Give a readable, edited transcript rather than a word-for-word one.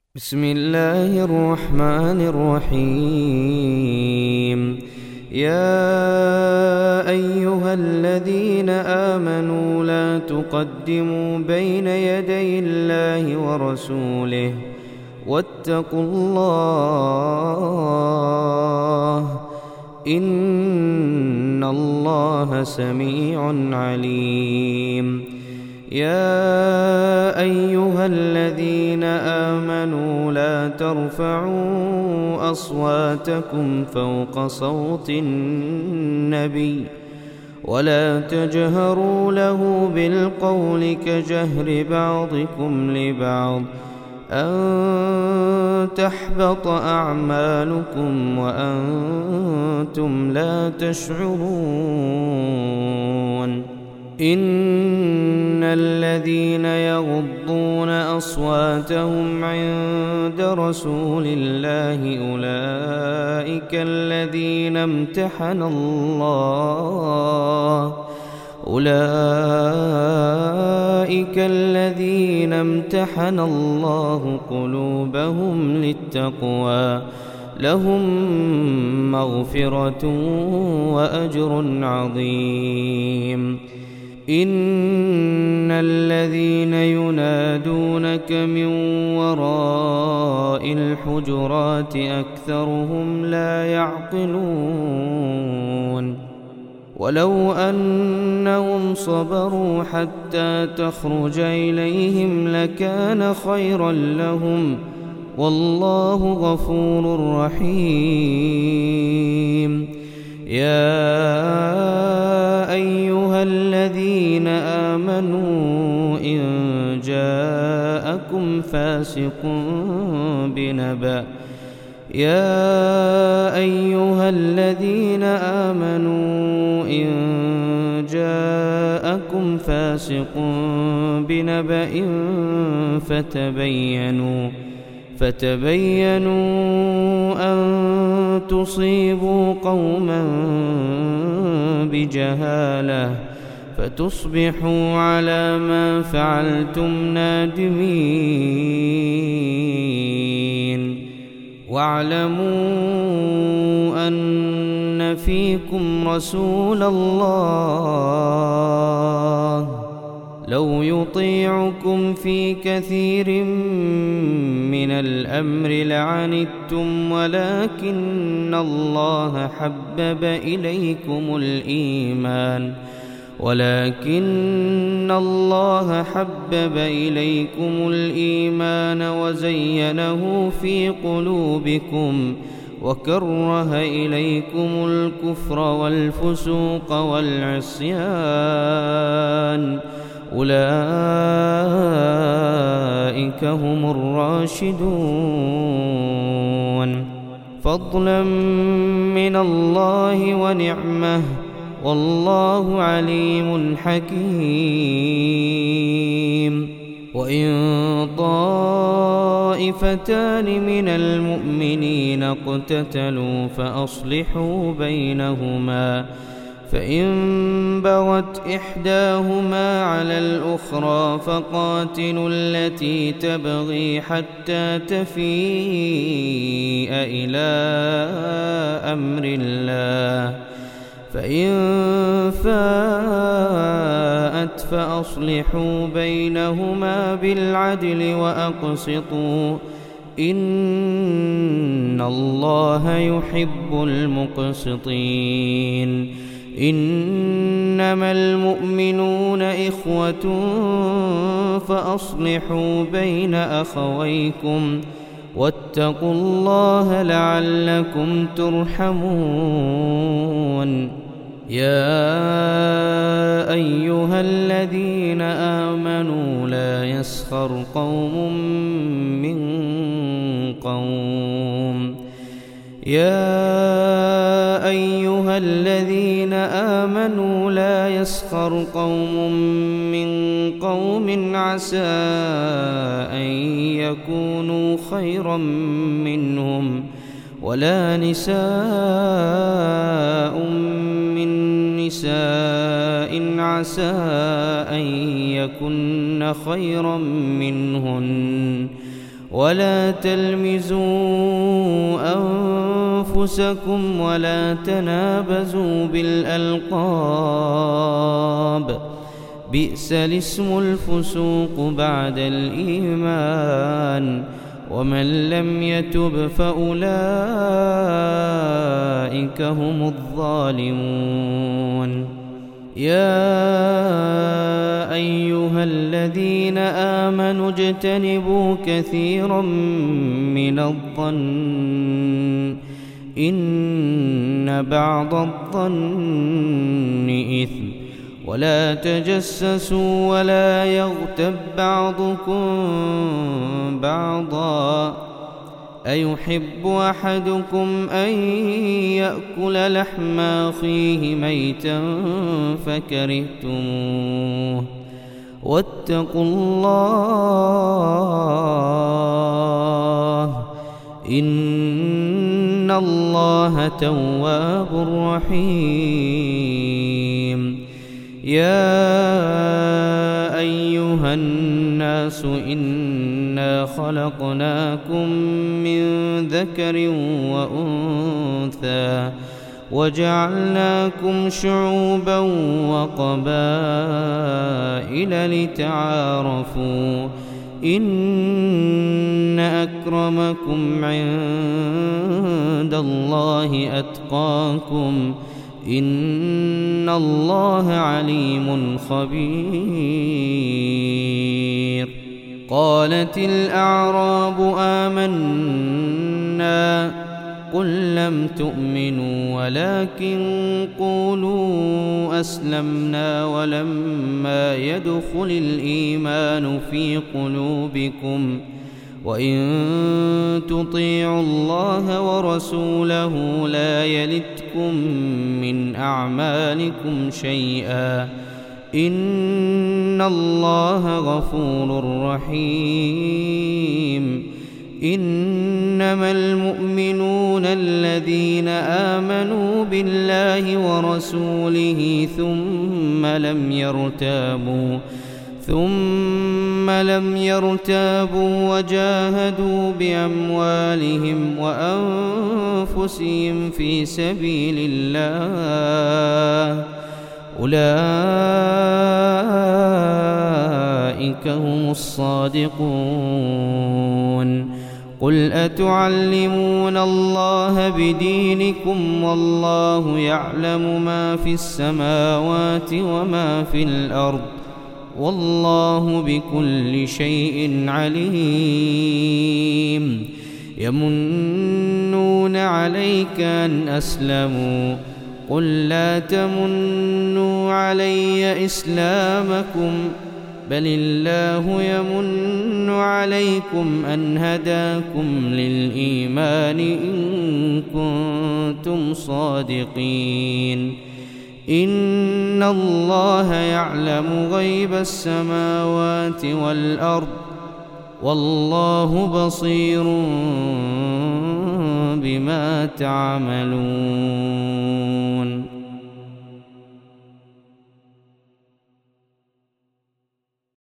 بسم الله الرحمن الرحيم. يا أيها الذين آمنوا لا تقدموا بين يدي الله ورسوله واتقوا الله إن الله سميع عليم. يا أيها الذين آمنوا لا ترفعوا أصواتكم فوق صوت النبي ولا تجهروا له بالقول كجهر بعضكم لبعض أن تحبط أعمالكم وأنتم لا تشعرون. إن الذين يغضون أصواتهم عند رسول الله أولئك الذين امتحن الله قلوبهم للتقوى لهم مغفرة وأجر عظيم. إن الذين ينادونك من وراء الحجرات أكثرهم لا يعقلون. ولو أنهم صبروا حتى تخرج إليهم لكان خيرا لهم والله غفور رحيم. يا أيها الذين آمنوا إن جاءكم فاسق بنبأ فتبينوا أن تصيبوا قوما بجهالة فتصبحوا على ما فعلتم نادمين. واعلموا أن فيكم رسول الله لو يطيعكم في كثير من الأمر لعنتم ولكن الله حبب إليكم الإيمان وزينه في قلوبكم وكره إليكم الكفر والفسوق والعصيان أولئك هم الراشدون فضلا من الله ونعمة والله عليم حكيم. وإن طائفتان من المؤمنين اقتتلوا فأصلحوا بينهما فإن بغت إحداهما على الأخرى فقاتلوا التي تبغي حتى تفيء إلى أمر الله فإن فاءت فأصلحوا بينهما بالعدل وأقسطوا إن الله يحب المقسطين. إنما المؤمنون إخوة فأصلحوا بين أخويكم واتقوا الله لعلكم ترحمون. يا أيها الذين آمنوا لا يسخر قوم من قوم عسى أن يكونوا خيرا منهم ولا نساء من نساء عسى أن يكن خيرا منهن ولا تلمزوا أنفسكم ولا تنابزوا بالألقاب بئس الاسم الفسوق بعد الإيمان ومن لم يتب فأولئك هم الظالمون. يا أيها الذين آمنوا اجتنبوا كثيرا من الظن إن بعض الظن إثم ولا تجسسوا ولا يغتب بعضكم بعضا أيحب أحدكم أن يأكل لحم أخيه ميتا فكرهتموه واتقوا الله إن الله تواب رحيم. يا أيها الناس إنا خلقناكم من ذكر وأنثى وجعلناكم شعوبا وقبائل لتعارفوا إن أكرمكم عند الله أتقاكم إن الله عليم خبير. قالت الأعراب آمنا قل لم تؤمنوا ولكن قولوا أسلمنا ولما يدخل الإيمان في قلوبكم وإن تطيعوا الله ورسوله لا يلتكم من أعمالكم شيئا إن الله غفور رحيم. إنما المؤمنون الذين آمنوا بالله ورسوله ثم لم يرتابوا وجاهدوا بأموالهم وأنفسهم في سبيل الله أولئك هم الصادقون. قل أتعلمون الله بدينكم والله يعلم ما في السماوات وما في الأرض والله بكل شيء عليم. يمنون عليك أن أسلموا قل لا تمنوا علي إسلامكم بل الله يمن عليكم أن هداكم للإيمان إن كنتم صادقين. إن الله يعلم غيب السماوات والأرض والله بصير بما تعملون.